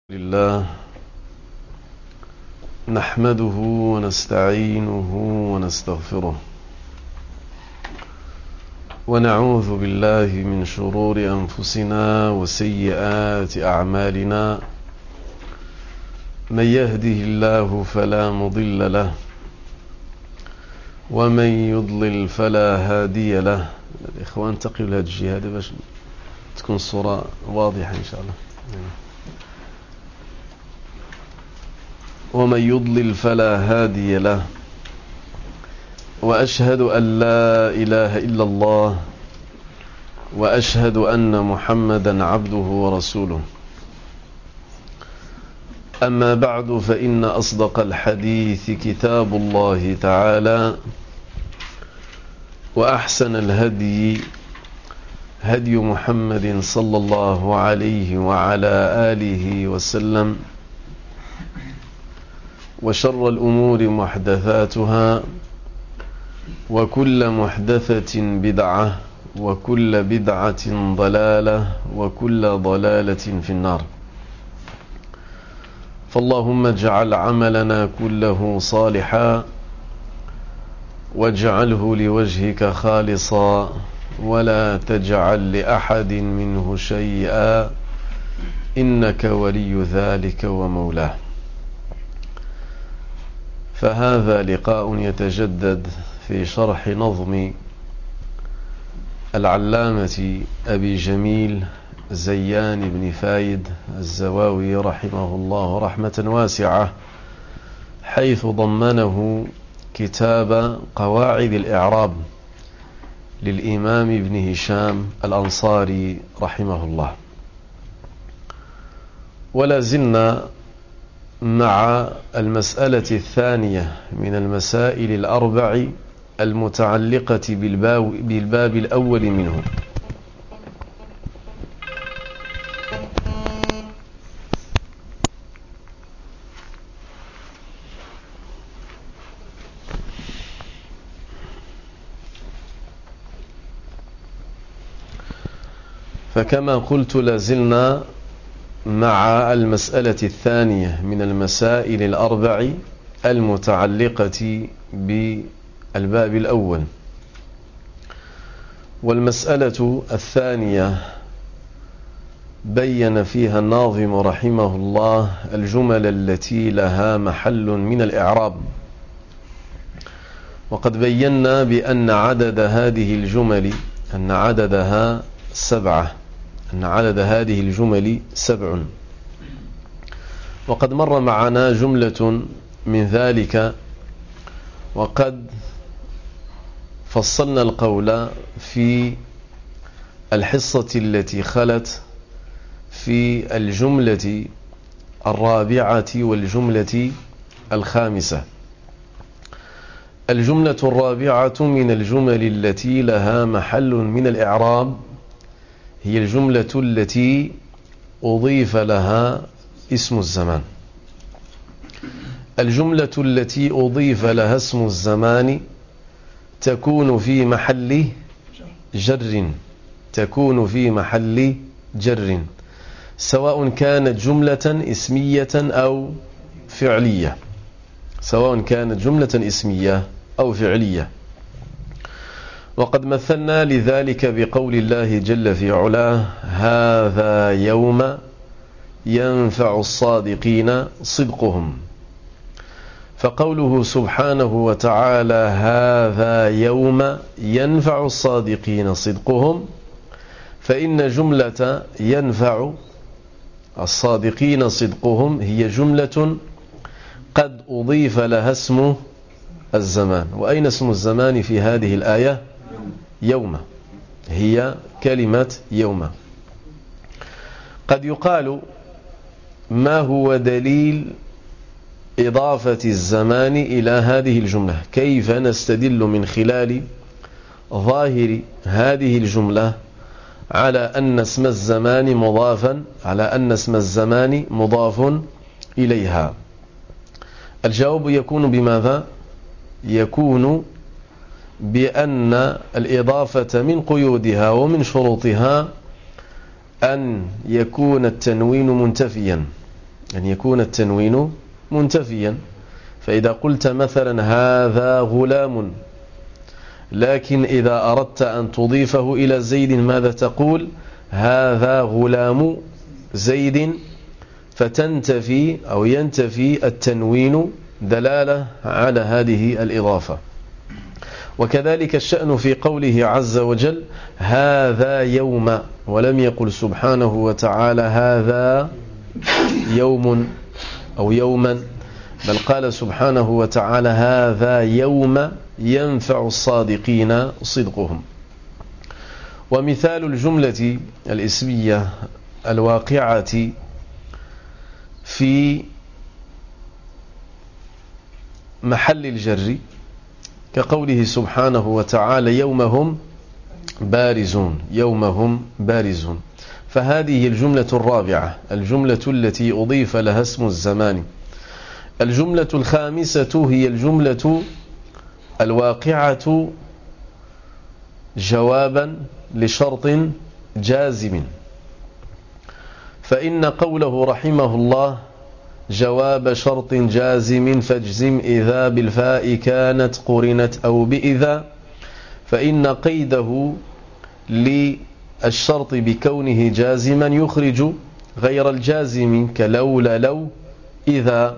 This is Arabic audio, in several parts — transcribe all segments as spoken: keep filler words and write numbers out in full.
لله نحمده ونستعينه ونستغفره ونعوذ بالله من شرور أنفسنا وسيئات أعمالنا من يهده الله فلا مضل له ومن يضلل فلا هادي له. الإخوان تقيوا لهذا الجهاد باش تكون الصورة واضحة إن شاء الله. ومن يضلل فلا هادي له وأشهد أن لا إله إلا الله وأشهد أن محمدا عبده ورسوله. أما بعد فإن أصدق الحديث كتاب الله تعالى وأحسن الهدي هدي محمد صلى الله عليه وعلى آله وسلم وشر الأمور محدثاتها وكل محدثة بدعة وكل بدعة ضلالة وكل ضلالة في النار. فاللهم اجعل عملنا كله صالحا واجعله لوجهك خالصا ولا تجعل لأحد منه شيئا إنك ولي ذلك ومولاه. فهذا لقاء يتجدد في شرح نظم العلامة أبي جميل زيان بن فايد الزواوي رحمه الله رحمة واسعة، حيث ضمنه كتاب قواعد الإعراب للإمام ابن هشام الأنصاري رحمه الله. ولا زلنا مع المسألة الثانية من المسائل الأربع المتعلقة بالباب, بالباب الأول منه. فكما قلت لازلنا مع المسألة الثانية من المسائل الأربع المتعلقة بالباب الأول. والمسألة الثانية بين فيها الناظم رحمه الله الجمل التي لها محل من الإعراب. وقد بينا بأن عدد هذه الجمل أن عددها سبعة أن عدد هذه الجمل سبع. وقد مر معنا جملة من ذلك، وقد فصلنا القول في الحصة التي خلت في الجملة الرابعة والجملة الخامسة. الجملة الرابعة من الجمل التي لها محل من الإعراب هي الجملة التي أضيف لها اسم الزمان. الجملة التي أضيف لها اسم الزمان تكون في محل جر تكون في محل جر سواء كانت جملة اسمية أو فعلية سواء كانت جملة اسمية أو فعلية. وقد مثلنا لذلك بقول الله جل في علاه: هذا يوم ينفع الصادقين صدقهم. فقوله سبحانه وتعالى هذا يوم ينفع الصادقين صدقهم، فإن جملة ينفع الصادقين صدقهم هي جملة قد أضيف لها اسم الزمان. وأين اسم الزمان في هذه الآية؟ يوم، هي كلمة يوم. قد يقال ما هو دليل إضافة الزمان إلى هذه الجملة؟ كيف نستدل من خلال ظاهر هذه الجملة على أن اسم الزمان مضافا على أن اسم الزمان مضاف إليها؟ الجواب يكون بماذا؟ يكون بأن الإضافة من قيودها ومن شروطها أن يكون التنوين منتفيا أن يكون التنوين منتفيا. فإذا قلت مثلا هذا غلام، لكن إذا أردت أن تضيفه إلى زيد ماذا تقول؟ هذا غلام زيد، فتنتفي أو ينتفي التنوين دلالة على هذه الإضافة. وكذلك الشأن في قوله عز وجل هذا يوم، ولم يقل سبحانه وتعالى هذا يوم أو يوما، بل قال سبحانه وتعالى هذا يوم ينفع الصادقين صدقهم. ومثال الجملة الاسمية الواقعة في محل الجر كقوله سبحانه وتعالى يوم هم بارزون، يوم هم بارزون. فهذه الجملة الرابعة، الجملة التي أضيف لها اسم الزمان. الجملة الخامسة هي الجملة الواقعة جوابا لشرط جازم، فإن قوله رحمه الله جواب شرط جازم فاجزم إذا بالفاء كانت قرنت أو بإذا، فإن قيده للشرط بكونه جازما يخرج غير الجازم كلولا لو إذا.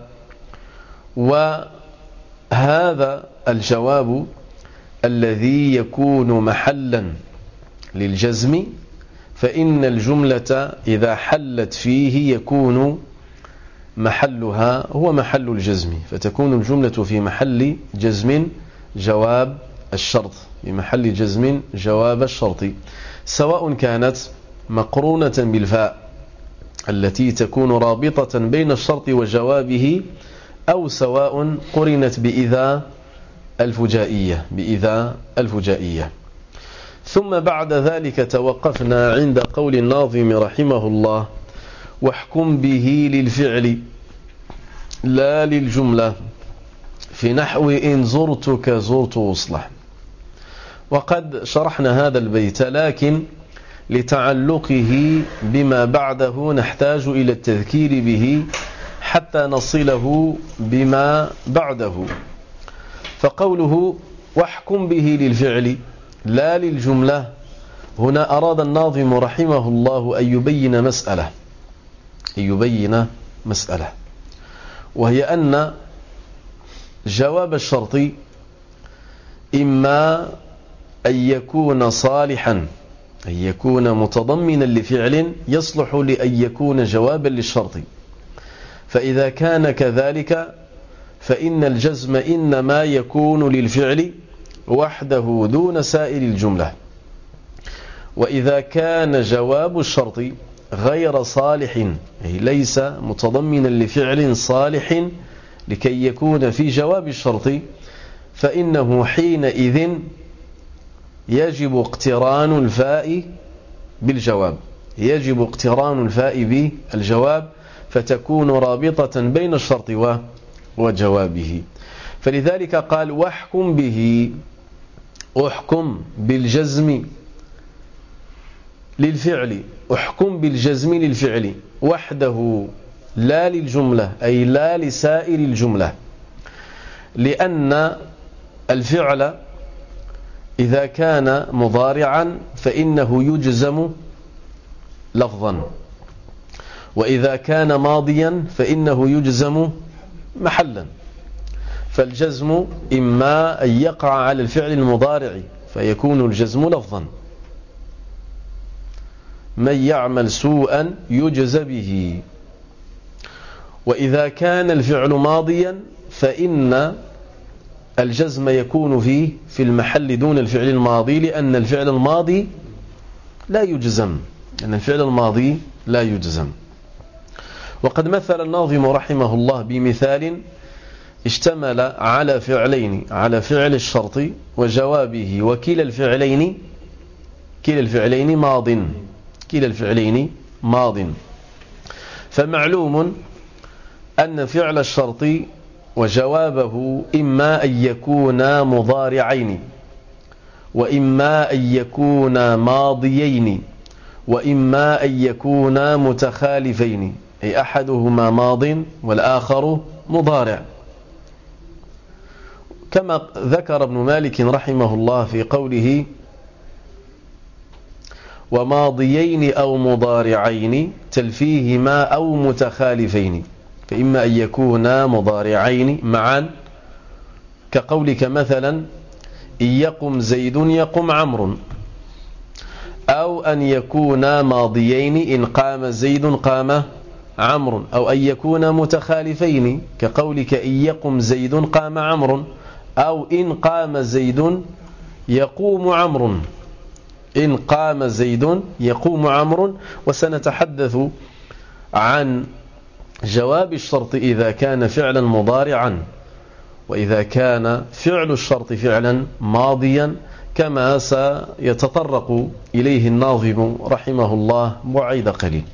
وهذا الجواب الذي يكون محلا للجزم، فإن الجملة إذا حلت فيه يكون محلها هو محل الجزم، فتكون الجملة في محل جزم جواب الشرط، في محل جزم جواب الشرط، سواء كانت مقرونة بالفاء التي تكون رابطة بين الشرط وجوابه، أو سواء قرنت بإذا الفجائية بإذا الفجائية. ثم بعد ذلك توقفنا عند قول الناظم رحمه الله واحكم به للفعل لا للجملة في نحو إن زرتك زرت وصله. وقد شرحنا هذا البيت، لكن لتعلقه بما بعده نحتاج إلى التذكير به حتى نصله بما بعده. فقوله واحكم به للفعل لا للجملة، هنا أراد الناظم رحمه الله أن يبين مسألة أن يبين مسألة وهي أن جواب الشرط إما أن يكون صالحا، أن يكون متضمنا لفعل يصلح لأن يكون جوابا للشرط، فإذا كان كذلك فإن الجزم إنما يكون للفعل وحده دون سائر الجملة. وإذا كان جواب الشرط غير صالح، أي ليس متضمنا لفعل صالح لكي يكون في جواب الشرط، فإنه حينئذ يجب اقتران الفاء بالجواب، يجب اقتران الفاء بالجواب، فتكون رابطة بين الشرط وجوابه. فلذلك قال واحكم به، احكم بالجزم للفعل، احكم بالجزم للفعل وحده لا للجملة، أي لا لسائر الجملة، لأن الفعل إذا كان مضارعا فإنه يجزم لفظا، وإذا كان ماضيا فإنه يجزم محلا. فالجزم إما أن يقع على الفعل المضارع فيكون الجزم لفظا، من يعمل سوءا يجزى به، وإذا كان الفعل ماضيا فإن الجزم يكون فيه في المحل دون الفعل الماضي، لأن الفعل الماضي لا يجزم، لأن الفعل الماضي لا يجزم. وقد مثل الناظم رحمه الله بمثال اشتمل على فعلين، على فعل الشرط وجوابه، وكلا الفعلين كلا الفعلين ماض كلا الفعلين ماض فمعلوم أن فعل الشرط وجوابه إما أن يكونا مضارعين، وإما أن يكونا ماضيين، وإما أن يكونا متخالفين، أي أحدهما ماض والآخر مضارع، كما ذكر ابن مالك رحمه الله في قوله وماضيين أو مضارعين تلفيهما أو متخالفين، فإما أن يكونا مضارعين معا كقولك مثلا إن يقم زيد يقم عمرو، أو أن يكونا ماضيين إن قام زيد قام عمرو، أو أن يكونا متخالفين كقولك إن يقم زيد قام عمرو، أو إن قام زيد يقوم عمرو، إن قام زيد يقوم عمرو. وسنتحدث عن جواب الشرط إذا كان فعلا مضارعا، وإذا كان فعل الشرط فعلا ماضيا، كما سيتطرق إليه الناظم رحمه الله بعيد قليل.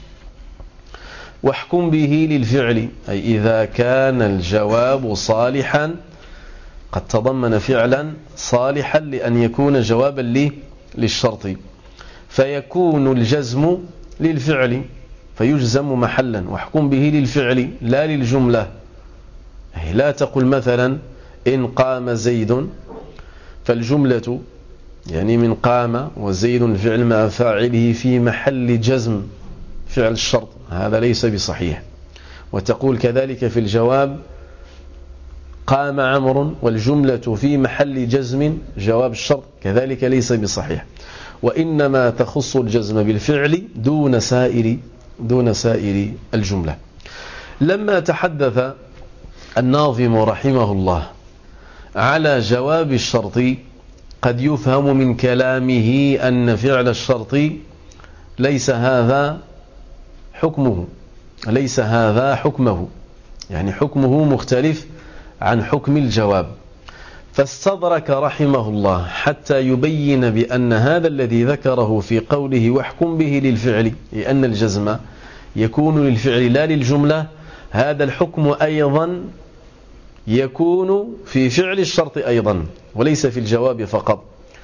واحكم به للفعل، أي إذا كان الجواب صالحا، قد تضمن فعلا صالحا لأن يكون جوابا لي للشرط، فيكون الجزم للفعل فيجزم محلا. واحكم به للفعل لا للجملة، لا تقل مثلا إن قام زيد، فالجملة يعني من قام وزيد الفعل مع فاعله في محل جزم فعل الشرط، هذا ليس بصحيح. وتقول كذلك في الجواب قام عمرو والجملة في محل جزم جواب الشرط، كذلك ليس بصحيح. وإنما تخص الجزم بالفعل دون سائر دون سائر الجملة. لما تحدث الناظم رحمه الله على جواب الشرط، قد يفهم من كلامه أن فعل الشرط ليس هذا حكمه ليس هذا حكمه يعني حكمه مختلف عن حكم الجواب، فاستدرك رحمه الله حتى يبين بأن هذا الذي ذكره في قوله واحكم به للفعل، لأن الجزم يكون للفعل لا للجملة، هذا الحكم أيضا يكون في فعل الشرط أيضا وليس في الجواب فقط.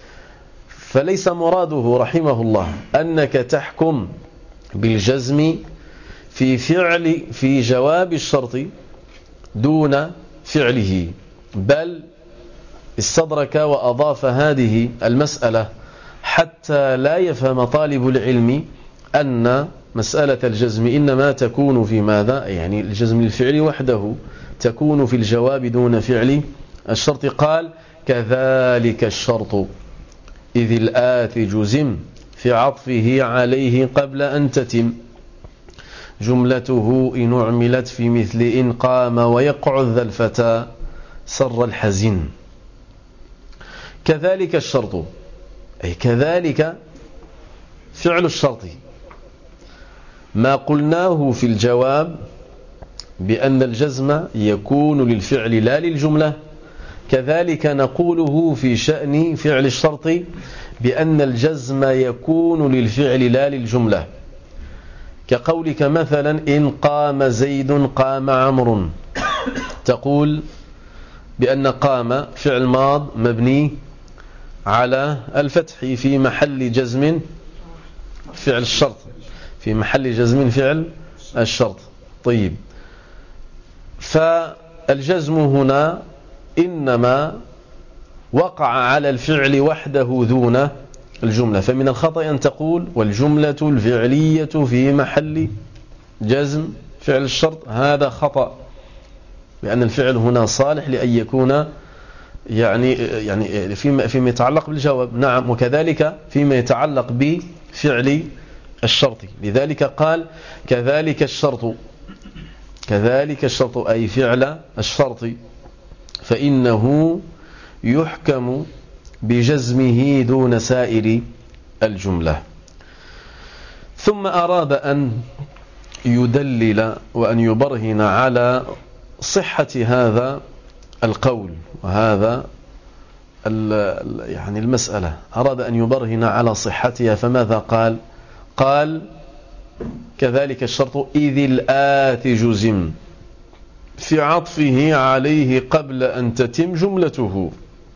فليس مراده رحمه الله أنك تحكم بالجزم في فعل في جواب الشرط دون فعله، بل استدرك وأضاف هذه المسألة حتى لا يفهم طالب العلم أن مسألة الجزم إنما تكون في ماذا، يعني الجزم للفعل وحده تكون في الجواب دون فعل الشرط. قال كذلك الشرط إذ الآت جزم في عطفه عليه قبل أن تتم جملته إن أعملت في مثل إن قام ويقعد ذا الفتى سر الحزين. كذلك الشرط أي كذلك فعل الشرط ما قلناه في الجواب بأن الجزم يكون للفعل لا للجملة، كذلك نقوله في شأن فعل الشرط بأن الجزم يكون للفعل لا للجملة، كقولك مثلا إن قام زيد قام عمرو، تقول بأن قام فعل ماض مبني على الفتح في محل جزم فعل الشرط في محل جزم فعل الشرط. طيب، فالجزم هنا إنما وقع على الفعل وحده دون الجملة، فمن الخطأ أن تقول والجملة الفعلية في محل جزم فعل الشرط، هذا خطأ، لأن الفعل هنا صالح لأن يكون يعني يعني فيما فيما يتعلق بالجواب، نعم، وكذلك فيما يتعلق بفعل الشرط. لذلك قال كذلك الشرط كذلك الشرط أي فعل الشرط فإنه يحكم بجزمه دون سائر الجملة. ثم أراد أن يدلل وأن يبرهن على صحة هذا القول وهذا يعني المسألة، أراد أن يبرهن على صحتها، فماذا قال؟ قال كذلك الشرط إذ الآت جزم في عطفه عليه قبل أن تتم جملته،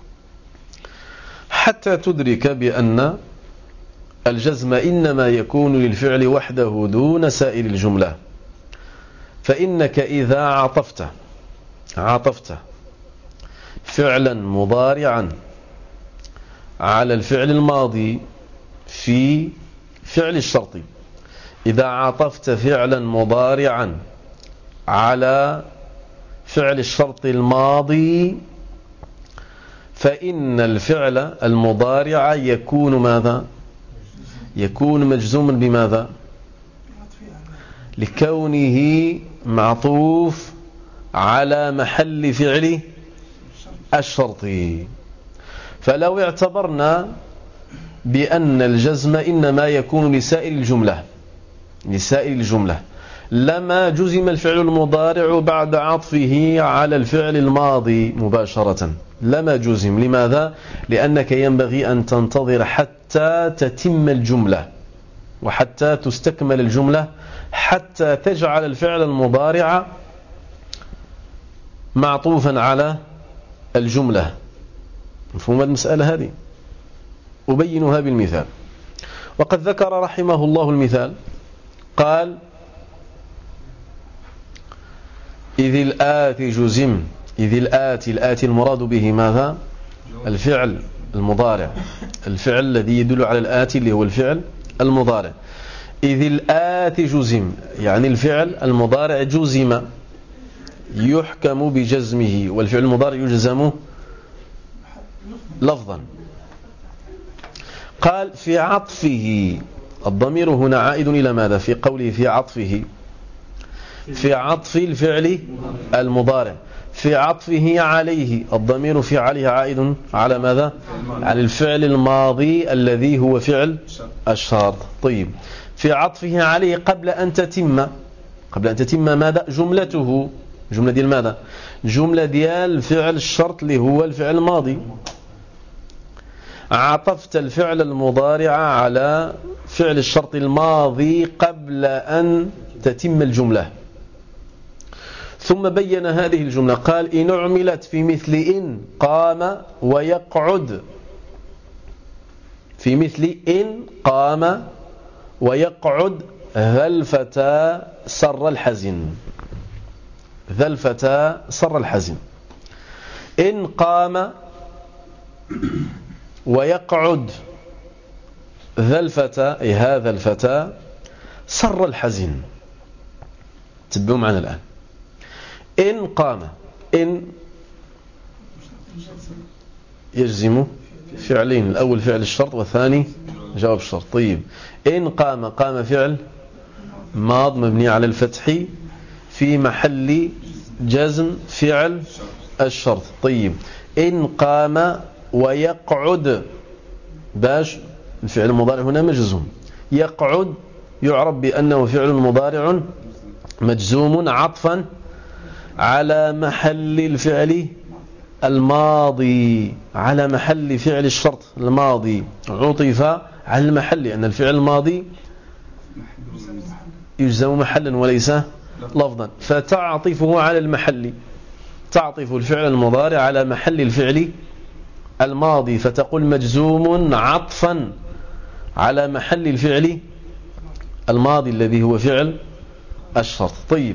حتى تدرك بأن الجزم إنما يكون للفعل وحده دون سائر الجملة. فإنك إذا عطفت عطفت فعلا مضارعا على الفعل الماضي في فعل الشرط، إذا عطفت فعلا مضارعا على فعل الشرط الماضي فإن الفعل المضارع يكون ماذا؟ يكون مجزوما بماذا؟ لكونه معطوف على محل فعل الشرط. فلو اعتبرنا بأن الجزم إنما يكون لسائر الجملة لسائر الجملة لما جزم الفعل المضارع بعد عطفه على الفعل الماضي مباشرة، لما جزم. لماذا؟ لأنك ينبغي أن تنتظر حتى تتم الجملة وحتى تستكمل الجملة حتى تجعل الفعل المضارع معطوفا على الجملة. مفهوم المسألة هذه؟ أبينها بالمثال. وقد ذكر رحمه الله المثال، قال إذ الآتي جزم، إذ الآتي الآتي المراد به ماذا؟ الفعل المضارع، الفعل الذي يدل على الآتي اللي هو الفعل المضارع. إذ الآتي جزم يعني الفعل المضارع جزم يحكم بجزمه، والفعل المضارع يجزم لفظا. قال في عطفه، الضمير هنا عائد إلى ماذا؟ في قوله في عطفه، في عطف الفعل المضارع، في عطفه عليه، الضمير في عليه عائد على ماذا؟ على الفعل الماضي الذي هو فعل الشرط. طيب، في عطفه عليه قبل أن تتم قبل أن تتم ماذا؟ جملته، جملة ديال ماذا؟ جملة ديال فعل الشرط اللي هو الفعل الماضي. عطفت الفعل المضارع على فعل الشرط الماضي قبل أن تتم الجملة، ثم بين هذه الجملة، قال إن عملت في مثل إن قام ويقعد، في مثل إن قام ويقعد ذا الفتى سر الحزن، ذا الفتى سر الحزن. إن قام ويقعد ذا الفتى أي هذا الفتى سر الحزن. تتبعوا معنا الآن. إن قام، إن يجزم فعلين، الأول فعل الشرط والثاني جواب الشرط. طيب، إن قام، قام فعل ماض مبني على الفتح في محل جزم فعل الشرط. طيب، إن قام ويقعد، باش الفعل المضارع هنا مجزوم، يقعد يعرب بأنه فعل مضارع مجزوم عطفا على محل الفعل الماضي، على محل فعل الشرط الماضي، عطف على المحل لأن الفعل الماضي يجزم محلا وليس لفظا، فتعطفه على المحل، تعطف الفعل المضارع على محل الفعل الماضي، فتقول مجزوم عطفا على محل الفعل الماضي الذي هو فعل الشرط. طيب،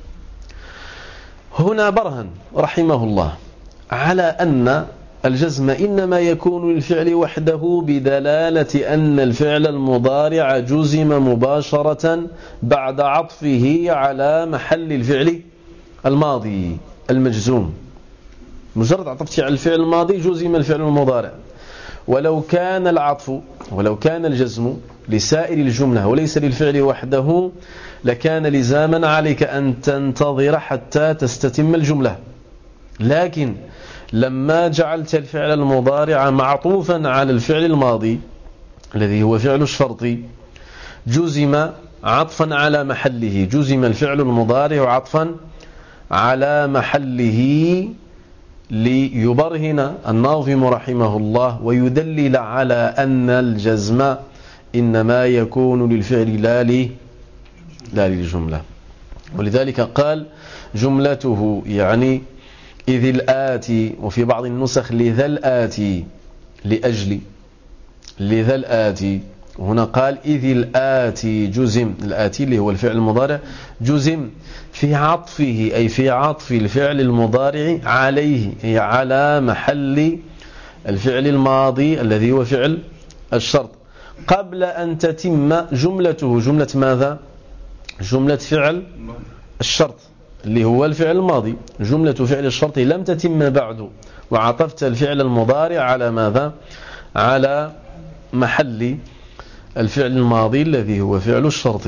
هنا برهن رحمه الله على أن الجزم إنما يكون للفعل وحده بدلالة أن الفعل المضارع جزم مباشرة بعد عطفه على محل الفعل الماضي المجزوم. مجرد عطفت على الفعل الماضي جزم الفعل المضارع. ولو كان العطف ولو كان الجزم لسائر الجملة وليس للفعل وحده لكان لزاما عليك أن تنتظر حتى تستتم الجملة، لكن لما جعلت الفعل المضارع معطوفا على الفعل الماضي الذي هو فعل الشرط جزم عطفا على محله، جزم الفعل المضارع عطفا على محله، ليبرهن الناظم رحمه الله ويدلل على أن الجزم إنما يكون للفعل لا لي لا للجملة. ولذلك قال جملته يعني إذ الآتي، وفي بعض النسخ لذا الآتي، لأجل لذا الآتي، هنا قال إذ الآتي جزم، الآتي اللي هو الفعل المضارع جزم في عطفه، أي في عطف الفعل المضارع عليه، أي على محل الفعل الماضي الذي هو فعل الشرط، قبل أن تتم جملته. جملة ماذا؟ جملة فعل الشرط اللي هو الفعل الماضي. جملة فعل الشرط لم تتم بعد، وعطفت الفعل المضارع على ماذا؟ على محل الفعل الماضي الذي هو فعل الشرط.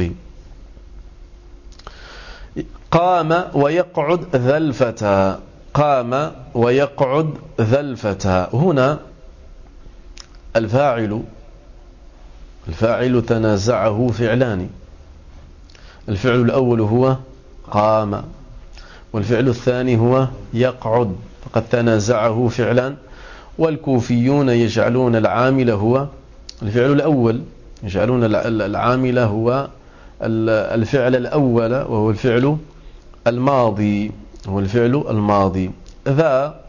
قام ويقعد ذا الفتى، قام ويقعد ذا الفتى. هنا الفاعل الفاعل تنازعه فعلان، الفعل الأول هو قام، والفعل الثاني هو يقعد، فقد تنازعه فعلان. والكوفيون يجعلون العامل هو الفعل الأول، يجعلون العامل هو الفعل الأول وهو الفعل الماضي، هو الفعل الماضي. ذا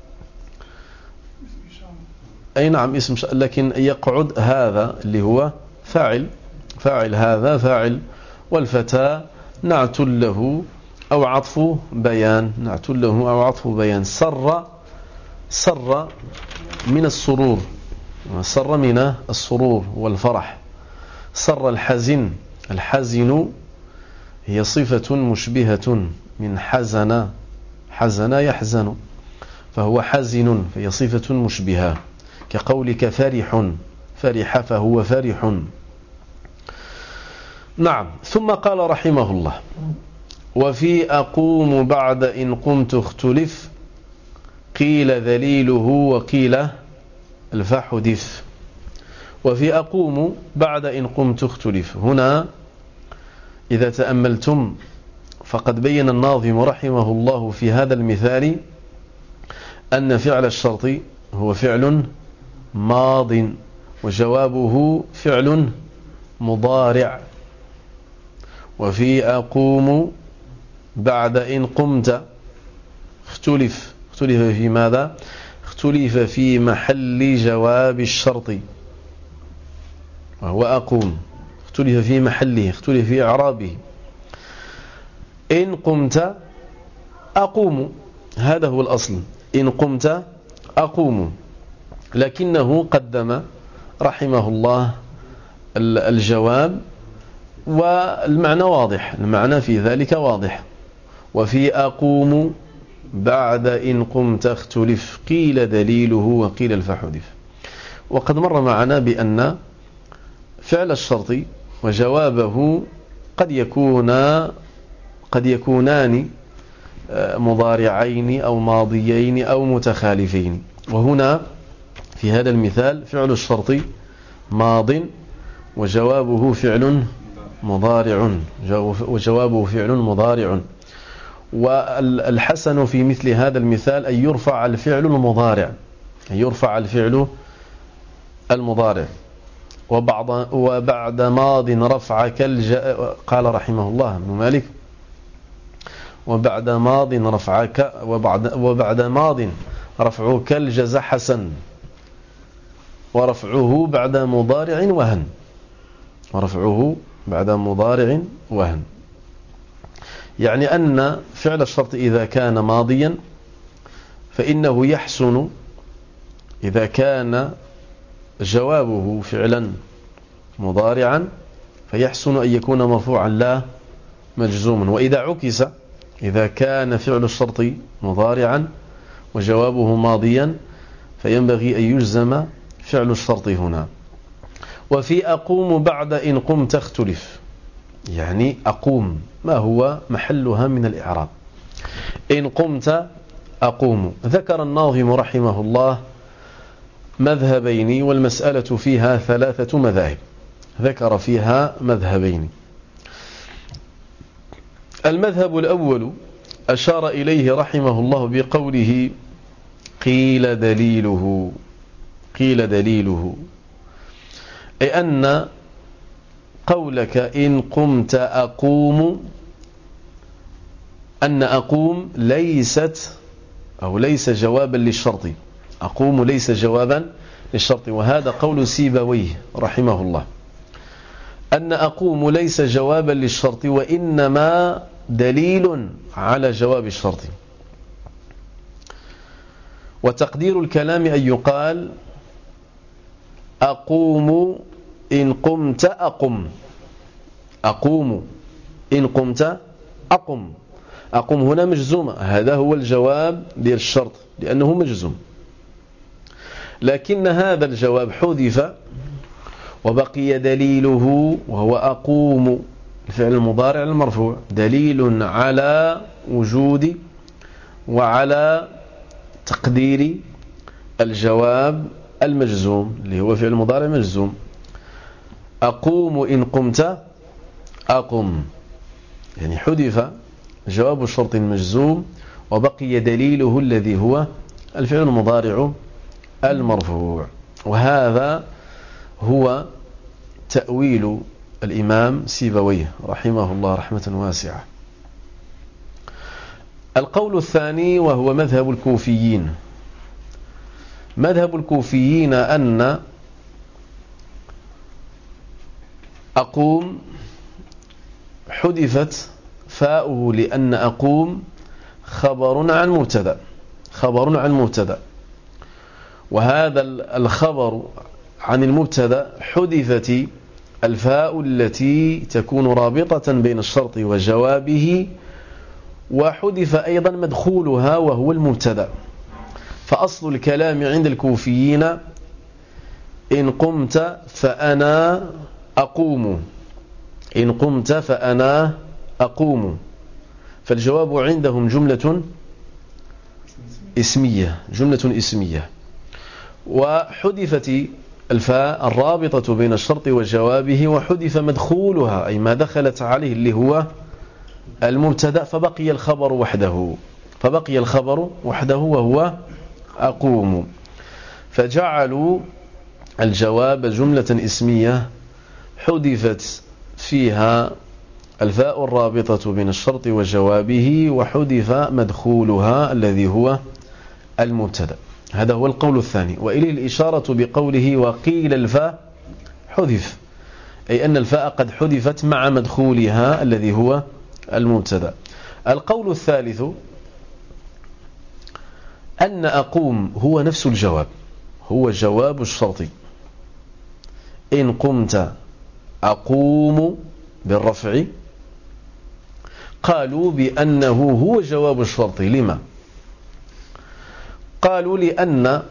أي نعم اسم، لكن يقعد هذا اللي هو فاعل، فاعل هذا فاعل، والفتى نعت له أو عطف بيان، نعت له أو عطف بيان. سر، سر من السرور، سر من السرور والفرح. سر الحزن، الحزن هي صفة مشبهة من حزن، حزن يحزن، فهو حزن، فهي صفة مشبهة، كقولك فرح، فرح فهو فرح. نعم. ثم قال رحمه الله: وفي أقوم بعد إن قمت اختلف، قيل ذليله وقيل الفحدث. وفي أقوم بعد إن قمت اختلف، هنا إذا تأملتم فقد بين الناظم رحمه الله في هذا المثال أن فعل الشرط هو فعل ماض، وجوابه فعل مضارع. وفي أقوم بعد إن قمت اختلف، اختلف في ماذا؟ اختلف في محل جواب الشرط، وهو أقوم، اختلف في محله، اختلف في إعرابه. إن قمت أقوم، هذا هو الأصل، إن قمت أقوم، لكنه قدم رحمه الله الجواب، والمعنى واضح، المعنى في ذلك واضح. وفي أقوم بعد إن قمت اختلف، قيل دليله وقيل الفحدث. وقد مر معنا بأن فعل الشرط وجوابه قد يكون قد يكونان مضارعين أو ماضيين أو متخالفين. وهنا في هذا المثال فعل الشرط ماض وجوابه فعل مضارع، وجوابه فعل مضارع. والحسن في مثل هذا المثال أن يرفع الفعل المضارع، أن يرفع الفعل المضارع. وبعد وبعد ماض رفع كالج، قال رحمه الله ابن مالك: وبعد ماض رفعك وبعد وبعد ماض رفع كالجز حسن، ورفعه بعد مضارع وهن، ورفعه بعد مضارع وهن. يعني أن فعل الشرط إذا كان ماضيا فإنه يحسن إذا كان جوابه فعلا مضارعا، فيحسن أن يكون مرفوعا لا مجزوما. وإذا عكس، إذا كان فعل الشرط مضارعا وجوابه ماضيا، فينبغي أن يجزم فعل الشرط هنا. وفي أقوم بعد إن قمت اختلف، يعني أقوم ما هو محلها من الإعراب؟ إن قمت أقوم. ذكر الناظم رحمه الله مذهبين، والمسألة فيها ثلاثة مذاهب، ذكر فيها مذهبين. المذهب الأول أشار إليه رحمه الله بقوله: قيل دليله، قيل دليله، أي أن قولك إن قمت أقوم، أن أقوم ليست أو ليس جوابا للشرط، أقوم ليس جوابا للشرط. وهذا قول سيبويه رحمه الله، أن أقوم ليس جوابا للشرط وإنما دليل على جواب الشرط. وتقدير الكلام أن يقال أقوم إن قمت أقم، أقوم إن قمت أقم. أقوم هنا مجزومة، هذا هو الجواب ديال الشرط لأنه مجزوم، لكن هذا الجواب حذف وبقي دليله وهو أقوم، الفعل المضارع المرفوع، دليل على وجود وعلى تقدير الجواب المجزوم اللي هو فعل مضارع مجزوم. أقوم إن قمت أقم، يعني حذف جواب الشرط المجزوم وبقي دليله الذي هو الفعل المضارع المرفوع. وهذا هو تأويل الإمام سيبويه رحمه الله رحمة واسعة. القول الثاني وهو مذهب الكوفيين. مذهب الكوفيين أن أقوم حذفت فاؤه لأن أقوم خبر عن مبتدأ، خبر عن مبتدأ، وهذا الخبر عن المبتدأ حذفت الفاء التي تكون رابطة بين الشرط وجوابه، وحذف أيضا مدخولها وهو المبتدأ. فأصل الكلام عند الكوفيين إن قمت فأنا أقوم، إن قمت فأنا أقوم، فالجواب عندهم جملة اسمية، جملة اسمية، وحذفت الفاء الرابطة بين الشرط وجوابه وحذف مدخولها أي ما دخلت عليه اللي هو المبتدأ، فبقي الخبر وحده، فبقي الخبر وحده وهو أقوم، فجعلوا الجواب جملة اسمية حذفت فيها الفاء الرابطة بين الشرط وجوابه وحذف مدخولها الذي هو المبتدأ. هذا هو القول الثاني، وإليه الإشارة بقوله وقيل الفاء حذف، أي أن الفاء قد حذفت مع مدخولها الذي هو المبتدأ. القول الثالث أن أقوم هو نفس الجواب، هو جواب الشرط، إن قمت أقوم بالرفع، قالوا بأنه هو جواب الشرط. لما؟ قالوا لأن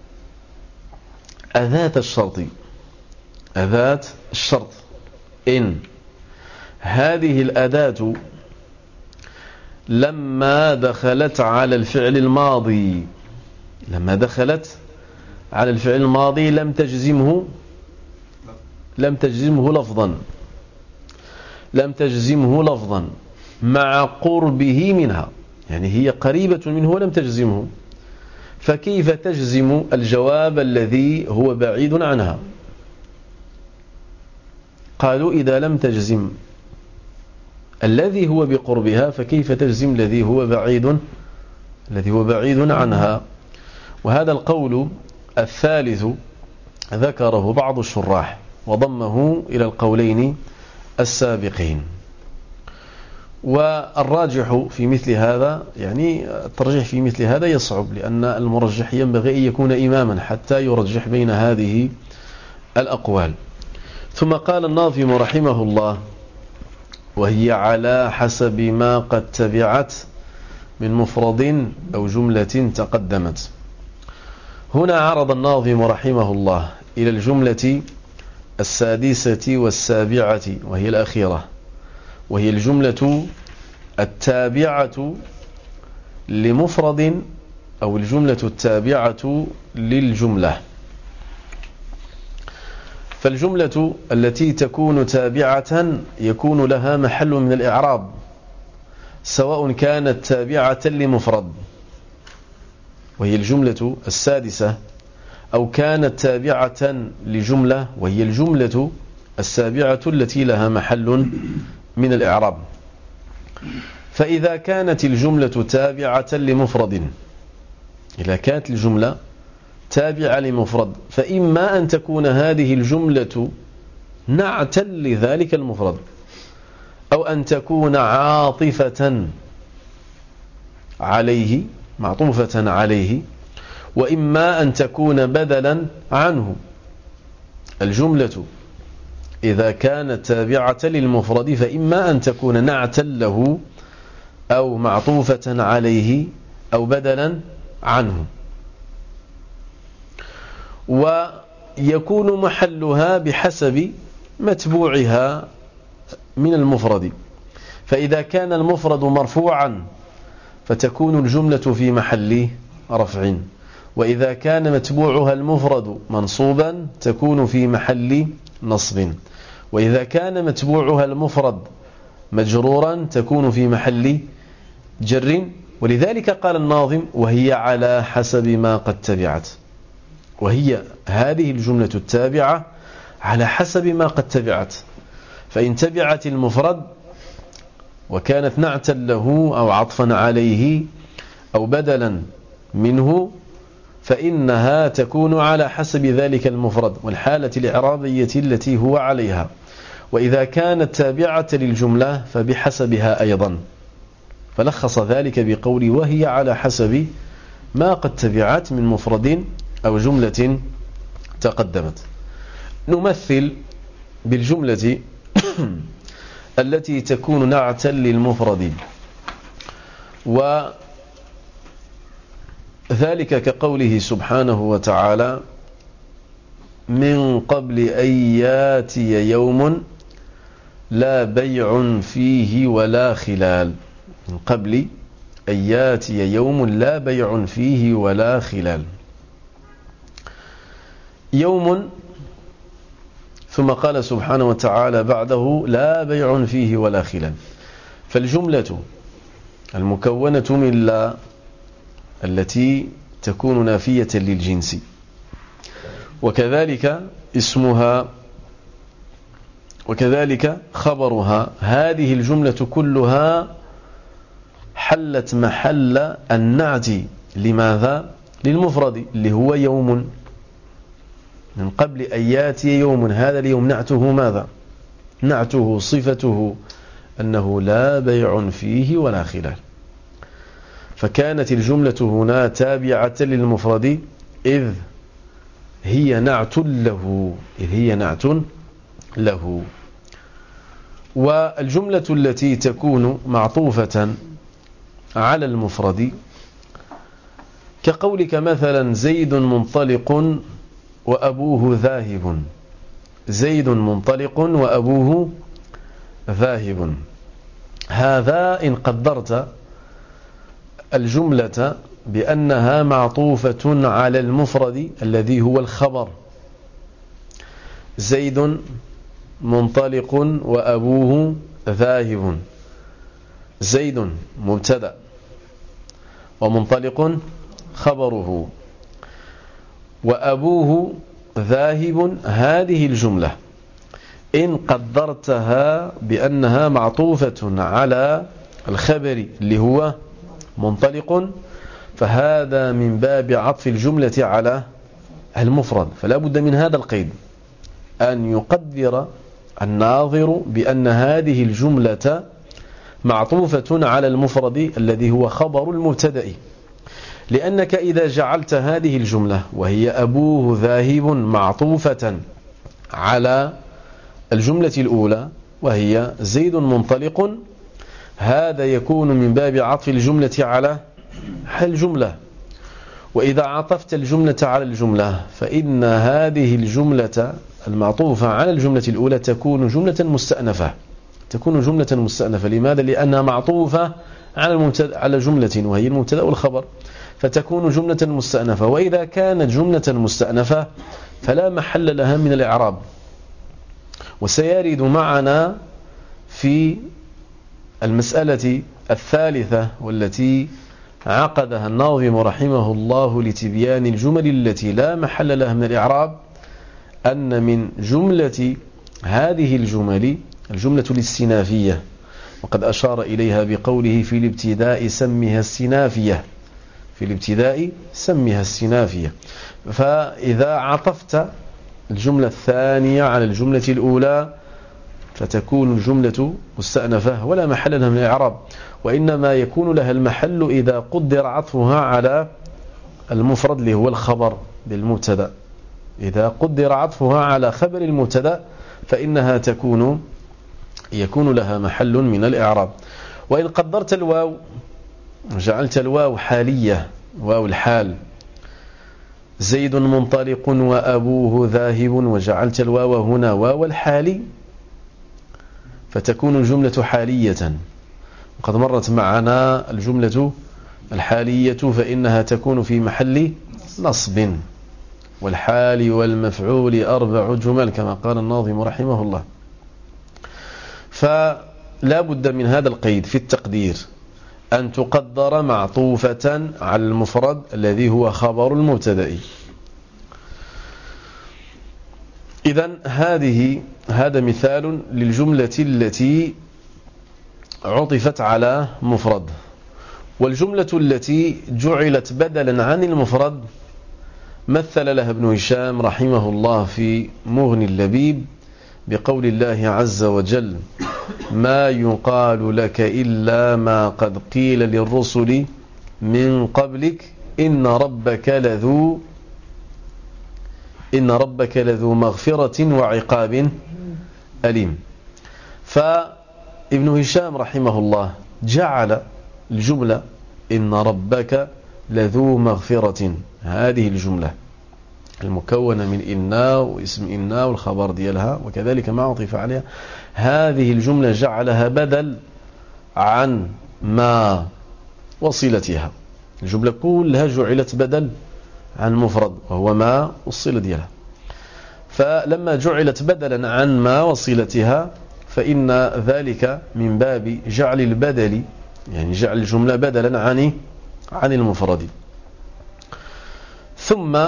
أذاة الشرط، أذاة الشرط إن، هذه الأداة لما دخلت على الفعل الماضي، لما دخلت على الفعل الماضي لم تجزمه، لم تجزمه لفظا، لم تجزمه لفظا مع قربه منها، يعني هي قريبة منه ولم تجزمه، فكيف تجزم الجواب الذي هو بعيد عنها؟ قالوا إذا لم تجزم الذي هو بقربها فكيف تجزم الذي هو بعيد، الذي هو بعيد عنها؟ وهذا القول الثالث ذكره بعض الشراح وضمه إلى القولين السابقين. والراجح في مثل هذا، يعني الترجيح في مثل هذا يصعب، لأن المرجح ينبغي أن يكون إماما حتى يرجح بين هذه الأقوال. ثم قال الناظم رحمه الله وهي على حسب ما قد تبعت من مفرد أو جملة تقدمت. هنا عرض الناظم رحمه الله إلى الجملة السادسة والسابعة وهي الأخيرة، وهي الجملة التابعة لمفرد أو الجملة التابعة للجملة. فالجملة التي تكون تابعة يكون لها محل من الإعراب، سواء كانت تابعة لمفرد وهي الجملة السادسة، أو كانت تابعة لجملة وهي الجملة السابعة التي لها محل من الإعراب. فإذا كانت الجملة تابعة لمفرد، إذا كانت الجملة تابعة لمفرد، فإما أن تكون هذه الجملة نعتا لذلك المفرد، أو أن تكون عاطفة عليه معطوفة عليه، وإما أن تكون بدلا عنه. الجملة إذا كانت تابعة للمفرد فإما أن تكون نعتا له أو معطوفة عليه أو بدلا عنه، ويكون محلها بحسب متبوعها من المفرد. فإذا كان المفرد مرفوعا فتكون الجملة في محل رفع، وإذا كان متبوعها المفرد منصوبا تكون في محل نصب، وإذا كان متبوعها المفرد مجرورا تكون في محل جر. ولذلك قال الناظم: وهي على حسب ما قد تبعت. وهي هذه الجملة التابعة على حسب ما قد تبعت، فإن تبعت المفرد وكانت نعتا له أو عطفا عليه أو بدلا منه فإنها تكون على حسب ذلك المفرد والحالة الإعرابية التي هو عليها. وإذا كانت تابعة للجملة فبحسبها أيضا، فلخص ذلك بقول: وهي على حسب ما قد تبعت من مفرد أو جملة تقدمت. نمثل بالجملة التي تكون نعتا للمفرد، وذلك كقوله سبحانه وتعالى: من قبل أن ياتي يوم لا بيع فيه ولا خلال. من قبل أن ياتي يوم لا بيع فيه ولا خلال. يوم، ثم قال سبحانه وتعالى بعده: لا بيع فيه ولا خلال. فالجملة المكونة من لا التي تكون نافية للجنس، وكذلك اسمها، وكذلك خبرها، هذه الجملة كلها حلت محل النعت. لماذا؟ للمفرد اللي هو يوم. من قبل أن ياتي يوم، هذا اليوم نعته ماذا؟ نعته صفته أنه لا بيع فيه ولا خلال. فكانت الجملة هنا تابعة للمفرد إذ هي نعت له إذ هي نعت له. والجملة التي تكون معطوفة على المفرد كقولك مثلا: زيد منطلق وأبوه ذاهب. زيد منطلق وأبوه ذاهب. هذا إن قدرت الجملة بأنها معطوفة على المفرد الذي هو الخبر: زيد منطلق وأبوه ذاهب. زيد مبتدأ ومنطلق خبره، وأبوه ذاهب هذه الجملة إن قدرتها بأنها معطوفة على الخبر اللي هو منطلق، فهذا من باب عطف الجملة على المفرد. فلا بد من هذا القيد، أن يقدر الناظر بأن هذه الجملة معطوفة على المفرد الذي هو خبر المبتدأ. لأنك إذا جعلت هذه الجملة وهي أبوه ذاهب معطوفة على الجملة الأولى وهي زيد منطلق، هذا يكون من باب عطف الجملة على الجملة. وإذا عطفت الجملة على الجملة فإن هذه الجملة المعطوفة على الجملة الأولى تكون جملة مستأنفة. تكون جملة مستأنفة. لماذا؟ لأنها معطوفة على على جملة وهي المبتدأ والخبر، فتكون جملة مستأنفة. وإذا كانت جملة مستأنفة فلا محل لها من الإعراب. وسيرد معنا في المسألة الثالثة والتي عقدها الناظم رحمه الله لتبيان الجمل التي لا محل لها من الإعراب، أن من جملة هذه الجمل الجملة الاستنافية، وقد أشار إليها بقوله: في الابتداء سمها السنافية. في الابتداء سمها السنافية. فإذا عطفت الجملة الثانية على الجملة الأولى فتكون الجملة مستأنفة ولا محل لها من الإعراب، وإنما يكون لها المحل إذا قدر عطفها على المفرد اللي هو الخبر بالمبتدا. إذا قدر عطفها على خبر المبتدا فإنها تكون يكون لها محل من الإعراب. وإن قدرت الواو جعلت الواو حالية، واو الحال، زيد منطلق وأبوه ذاهب، وجعلت الواو هنا واو الحال فتكون الجملة حالية. وقد مرت معنا الجملة الحالية فإنها تكون في محل نصب، والحال والمفعول أربع جمل كما قال الناظم رحمه الله. فلا بد من هذا القيد في التقدير، أن تقدر معطوفة على المفرد الذي هو خبر المبتدأ. إذن هذه هذا مثال للجملة التي عطفت على مفرد. والجملة التي جعلت بدلا عن المفرد مثل لها ابن هشام رحمه الله في مغني اللبيب بقول الله عز وجل: ما يقال لك إلا ما قد قيل للرسل من قبلك إن ربك لذو إن ربك لذو مغفرة وعقاب أليم. فابن هشام رحمه الله جعل الجملة إن ربك لذو مغفرة، هذه الجملة المكونة من إنا واسم إنا والخبر ديالها وكذلك ما عطف عليها، هذه الجملة جعلها بدل عن ما وصلتها. الجملة كلها جعلت بدل عن مفرد وهو ما وصل ديالها، فلما جعلت بدلا عن ما وصلتها فإن ذلك من باب جعل البدل، يعني جعل الجملة بدلا عن عن المفرد. ثم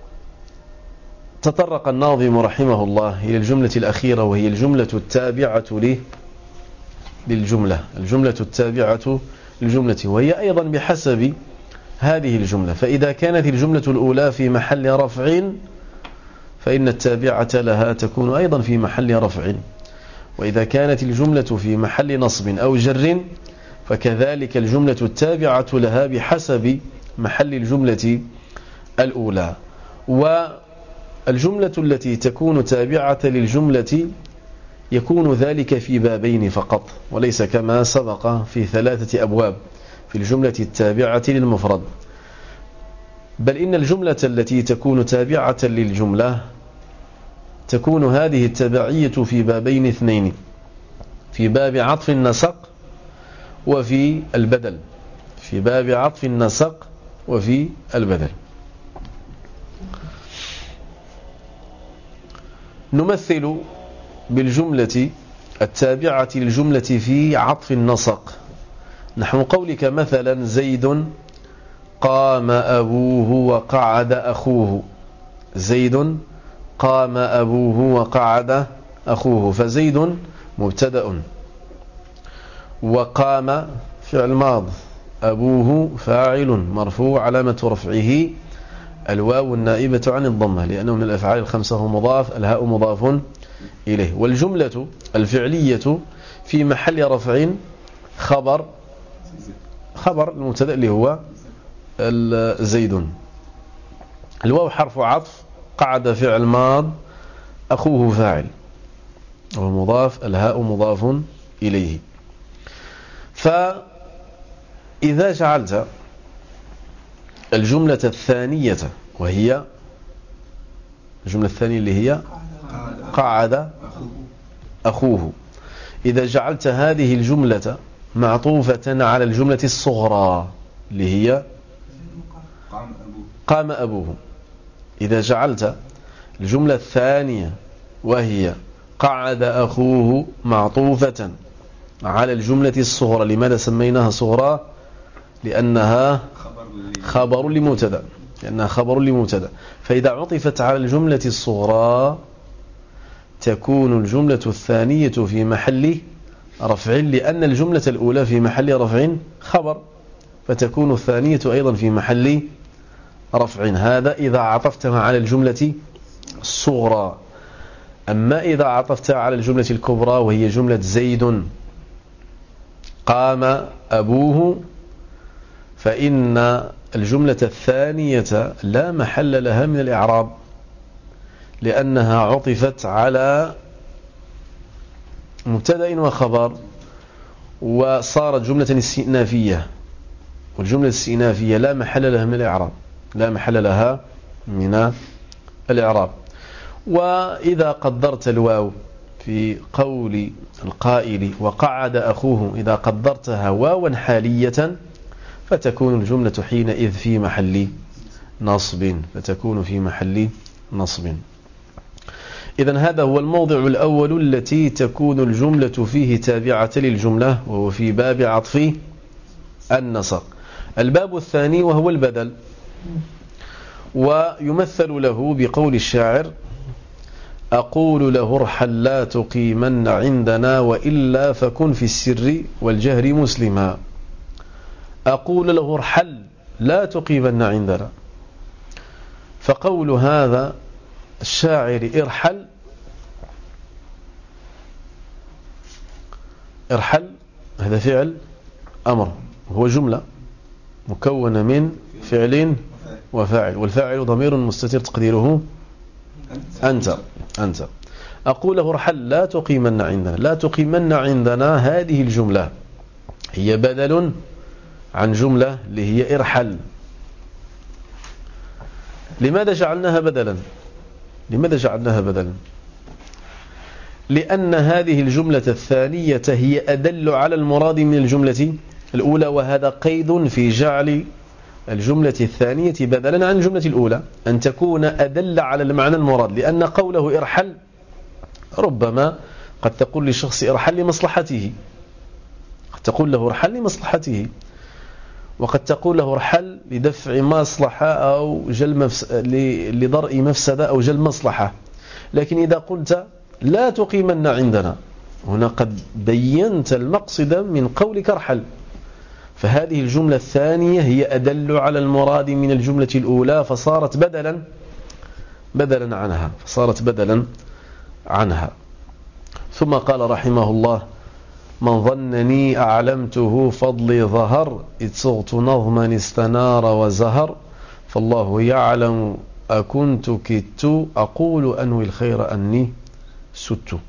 تطرق الناظم رحمه الله إلى الجملة الأخيرة وهي الجملة التابعة للجملة الجملة التابعة للجملة وهي أيضا بحسب هذه الجملة. فإذا كانت الجملة الأولى في محل رفع فإن التابعة لها تكون أيضا في محل رفع، وإذا كانت الجملة في محل نصب أو جر فكذلك الجملة التابعة لها بحسب محل الجملة الأولى. والجملة التي تكون تابعة للجملة يكون ذلك في بابين فقط، وليس كما سبق في ثلاثة أبواب في الجملة التابعة للمفرد، بل إن الجملة التي تكون تابعة للجملة تكون هذه التبعية في بابين اثنين، في باب عطف النسق وفي البدل، في باب عطف النسق وفي البدل. نمثل بالجملة التابعة للجملة في عطف النسق نحو قولك مثلا: زيد قام أبوه وقعد أخوه. زيد قام أبوه وقعد أخوه، فزيد مبتدأ وقام فعل ماض، أبوه فاعل مرفوع علامة رفعه الواو النائبة عن الضمة لأنه من الأفعال الخمسة هو مضاف، الهاء مضاف إليه. والجملة الفعلية في محل رفع خبر خبر المبتدأ اللي هو زيد، الواو حرف عطف، قعد فعل ماض، أخوه فاعل ومضاف، الهاء مضاف إليه. فإذا جعلت الجملة الثانية وهي الجملة الثانية اللي هي قعد أخوه، إذا جعلت هذه الجملة معطوفة على الجملة الصغرى اللي هي قام أبوه، إذا جعلت الجملة الثانية وهي قعد أخوه معطوفة على الجملة الصغرى، لماذا سميناها صغرى؟ لأنها خبر لمبتدأ لأنها خبر لمبتدأ فإذا عطفت على الجملة الصغرى تكون الجملة الثانية في محل رفع، لأن الجملة الأولى في محل رفع خبر، فتكون الثانية أيضا في محل رفع. هذا إذا عطفتها على الجملة الصغرى. أما إذا عطفت على الجملة الكبرى وهي جملة زيد قام أبوه، فإن الجملة الثانية لا محل لها من الإعراب، لأنها عطفت على مبتدأ وخبر وصارت جملة استئنافية، والجملة الاستئنافية لا محل لها من الإعراب، لا محل لها من الإعراب. وإذا قدرت الواو في قول القائل وقعد أخوه، إذا قدرتها واوا حالية فتكون الجملة حينئذ في محل نصب، فتكون في محل نصب. إذن هذا هو الموضع الأول التي تكون الجملة فيه تابعة للجملة، وهو في باب عطف النسق. الباب الثاني وهو البدل، ويمثل له بقول الشاعر: أقول له ارحل لا تقيمن عندنا وإلا فكن في السر والجهر مسلما. أقول له ارحل لا تقيمن عندنا، فقول هذا الشاعر ارحل، ارحل هذا فعل أمر، وهو جملة مكونة من فعل وفاعل، والفاعل ضمير مستتر تقديره أنت أنت أقول له ارحل لا تقيمن عندنا. لا تقيمن عندنا هذه الجملة هي بدل عن جملة اللي هي ارحل. لماذا جعلناها بدلا؟ لماذا جعلناها بدلا؟ لأن هذه الجملة الثانية هي أدل على المراد من الجملة الأولى، وهذا قيد في جعل الجملة الثانية بدلا عن الجملة الأولى، أن تكون أدل على المعنى المراد. لأن قوله ارحل ربما قد تقول للشخص ارحل لمصلحته، قد تقول له ارحل لمصلحته، وقد تقول له ارحل لدفع مصلحة أو جل مفس... لضرء مفسدة أو جل مصلحة. لكن إذا قلت لا تقيمن عندنا، هنا قد بينت المقصد من قولك ارحل، فهذه الجملة الثانية هي أدل على المراد من الجملة الأولى، فصارت بدلا بدلا عنها فصارت بدلا عنها. ثم قال رحمه الله: من ظنني أعلمته فضلي ظهر، إذ صغت نظما استنار وزهر، فالله يعلم أكنت كدت، أقول أنوي الخير أني ست.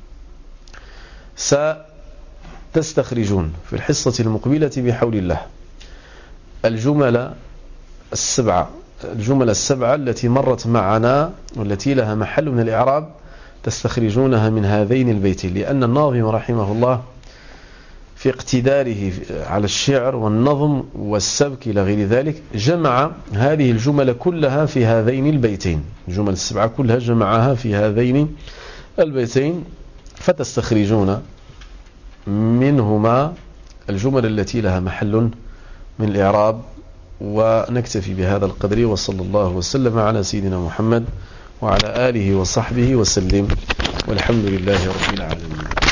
ستستخرجون في الحصة المقبلة بحول الله الجمل السبعة الجمل السبعة التي مرت معنا والتي لها محل من الإعراب، تستخرجونها من هذين البيتين، لأن الناظم رحمه الله في اقتداره على الشعر والنظم والسبك إلى غير ذلك جمع هذه الجمل كلها في هذين البيتين، الجمل السبعة كلها جمعها في هذين البيتين، فتستخرجون منهما الجمل التي لها محل من الإعراب. ونكتفي بهذا القدر، وصلى الله وسلم على سيدنا محمد وعلى آله وصحبه وسلم، والحمد لله رب العالمين.